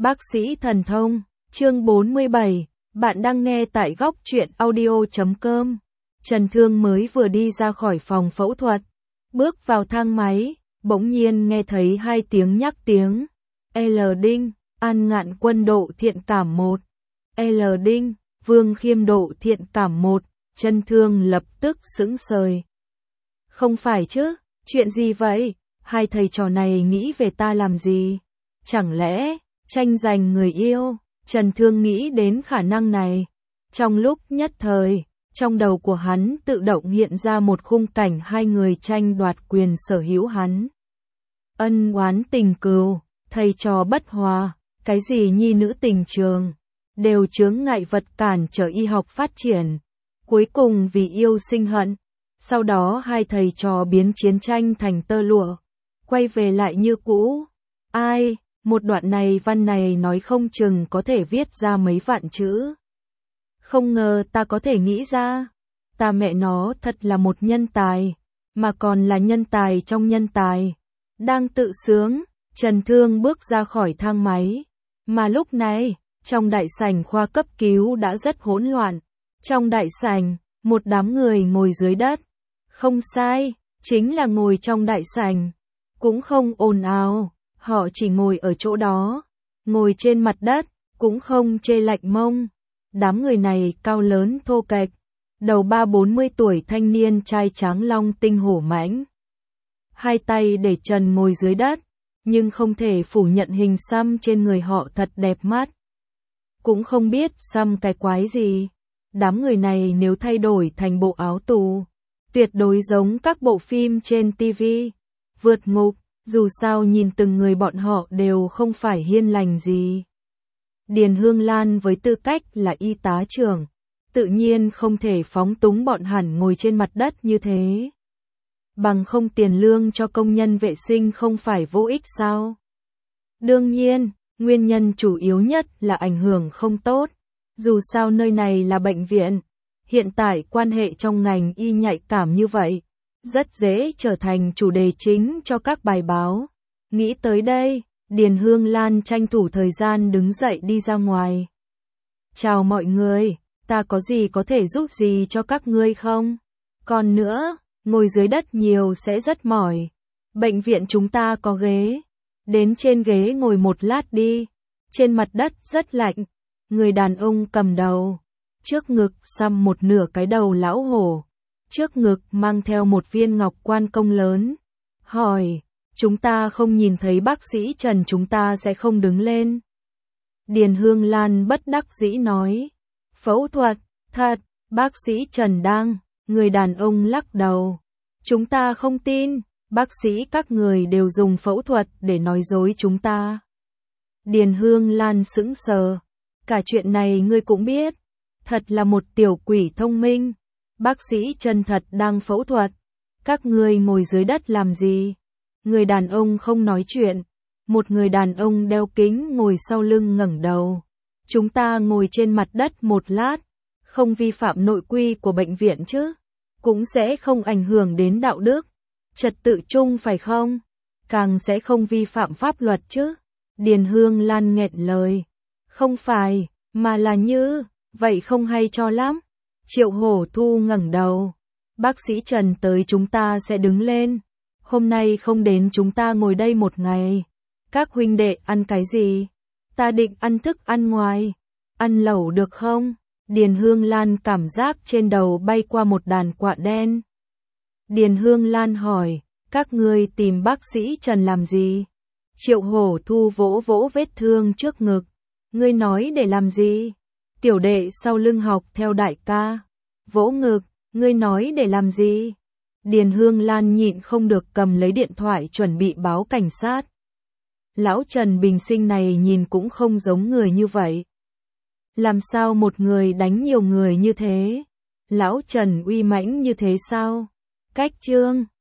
Bác sĩ thần thông, chương 47, bạn đang nghe tại góc truyện audio.com. Trần Thương mới vừa đi ra khỏi phòng phẫu thuật, bước vào thang máy, bỗng nhiên nghe thấy hai tiếng nhắc tiếng. L Đinh, An Ngạn Quân độ thiện cảm 1. L Đinh, Vương Khiêm độ thiện cảm 1. Trần Thương lập tức sững sờ. Không phải chứ, chuyện gì vậy? Hai thầy trò này nghĩ về ta làm gì? Chẳng lẽ tranh giành người yêu? Trần Thương nghĩ đến khả năng này. Trong lúc nhất thời, trong đầu của hắn tự động hiện ra một khung cảnh hai người tranh đoạt quyền sở hữu hắn. Ân oán tình cừu, thầy trò bất hòa, cái gì nhi nữ tình trường, đều chướng ngại vật cản trở y học phát triển. Cuối cùng vì yêu sinh hận, sau đó hai thầy trò biến chiến tranh thành tơ lụa, quay về lại như cũ. Ai, một đoạn này văn này nói không chừng có thể viết ra mấy vạn chữ. Không ngờ ta có thể nghĩ ra. Ta mẹ nó thật là một nhân tài, mà còn là nhân tài trong nhân tài. Đang tự sướng, Trần Thương bước ra khỏi thang máy. Mà lúc này, trong đại sảnh khoa cấp cứu đã rất hỗn loạn. Trong đại sảnh, một đám người ngồi dưới đất. Không sai, chính là ngồi trong đại sảnh. Cũng không ồn ào, họ chỉ ngồi ở chỗ đó. Ngồi trên mặt đất, cũng không chê lạnh mông. Đám người này cao lớn thô kệch, đầu 30-40 tuổi thanh niên trai tráng long tinh hổ mãnh. Hai tay để trần ngồi dưới đất, nhưng không thể phủ nhận hình xăm trên người họ thật đẹp mắt. Cũng không biết xăm cái quái gì. Đám người này nếu thay đổi thành bộ áo tù, tuyệt đối giống các bộ phim trên TV. Vượt ngục, dù sao nhìn từng người bọn họ đều không phải hiền lành gì. Điền Hương Lan với tư cách là y tá trưởng, tự nhiên không thể phóng túng bọn hẳn ngồi trên mặt đất như thế. Bằng không tiền lương cho công nhân vệ sinh không phải vô ích sao? Đương nhiên, nguyên nhân chủ yếu nhất là ảnh hưởng không tốt. Dù sao nơi này là bệnh viện, hiện tại quan hệ trong ngành y nhạy cảm như vậy, rất dễ trở thành chủ đề chính cho các bài báo. Nghĩ tới đây, Điền Hương Lan tranh thủ thời gian đứng dậy đi ra ngoài. Chào mọi người, ta có gì có thể giúp gì cho các ngươi không? Còn nữa, ngồi dưới đất nhiều sẽ rất mỏi. Bệnh viện chúng ta có ghế. Đến trên ghế ngồi một lát đi. Trên mặt đất rất lạnh. Người đàn ông cầm đầu. Trước ngực xăm một nửa cái đầu lão hổ. Trước ngực mang theo một viên ngọc quan công lớn. Hỏi, chúng ta không nhìn thấy bác sĩ Trần chúng ta sẽ không đứng lên. Điền Hương Lan bất đắc dĩ nói. Phẫu thuật, thật, bác sĩ Trần đang. Người đàn ông lắc đầu. Chúng ta không tin, bác sĩ các người đều dùng phẫu thuật để nói dối chúng ta. Điền Hương Lan sững sờ. Cả chuyện này ngươi cũng biết. Thật là một tiểu quỷ thông minh. Bác sĩ Trần thật đang phẫu thuật. Các ngươi ngồi dưới đất làm gì? Người đàn ông không nói chuyện. Một người đàn ông đeo kính ngồi sau lưng ngẩng đầu. Chúng ta ngồi trên mặt đất một lát. Không vi phạm nội quy của bệnh viện chứ? Cũng sẽ không ảnh hưởng đến đạo đức, trật tự chung phải không? Càng sẽ không vi phạm pháp luật chứ? Điền Hương Lan nghẹn lời. Không phải, mà là như, vậy không hay cho lắm. Triệu Hổ Thu ngẩng đầu. Bác sĩ Trần tới chúng ta sẽ đứng lên. Hôm nay không đến chúng ta ngồi đây một ngày. Các huynh đệ ăn cái gì? Ta định ăn thức ăn ngoài. Ăn lẩu được không? Điền Hương Lan cảm giác trên đầu bay qua một đàn quạ đen. Điền Hương Lan hỏi, các ngươi tìm bác sĩ Trần làm gì? Triệu Hổ Thu vỗ vỗ vết thương trước ngực. Ngươi nói để làm gì? Tiểu đệ sau lưng học theo đại ca. Vỗ ngực, ngươi nói để làm gì? Điền Hương Lan nhịn không được cầm lấy điện thoại chuẩn bị báo cảnh sát. Lão Trần Bình Sinh này nhìn cũng không giống người như vậy. Làm sao một người đánh nhiều người như thế? Lão Trần uy mãnh như thế sao? Cách chương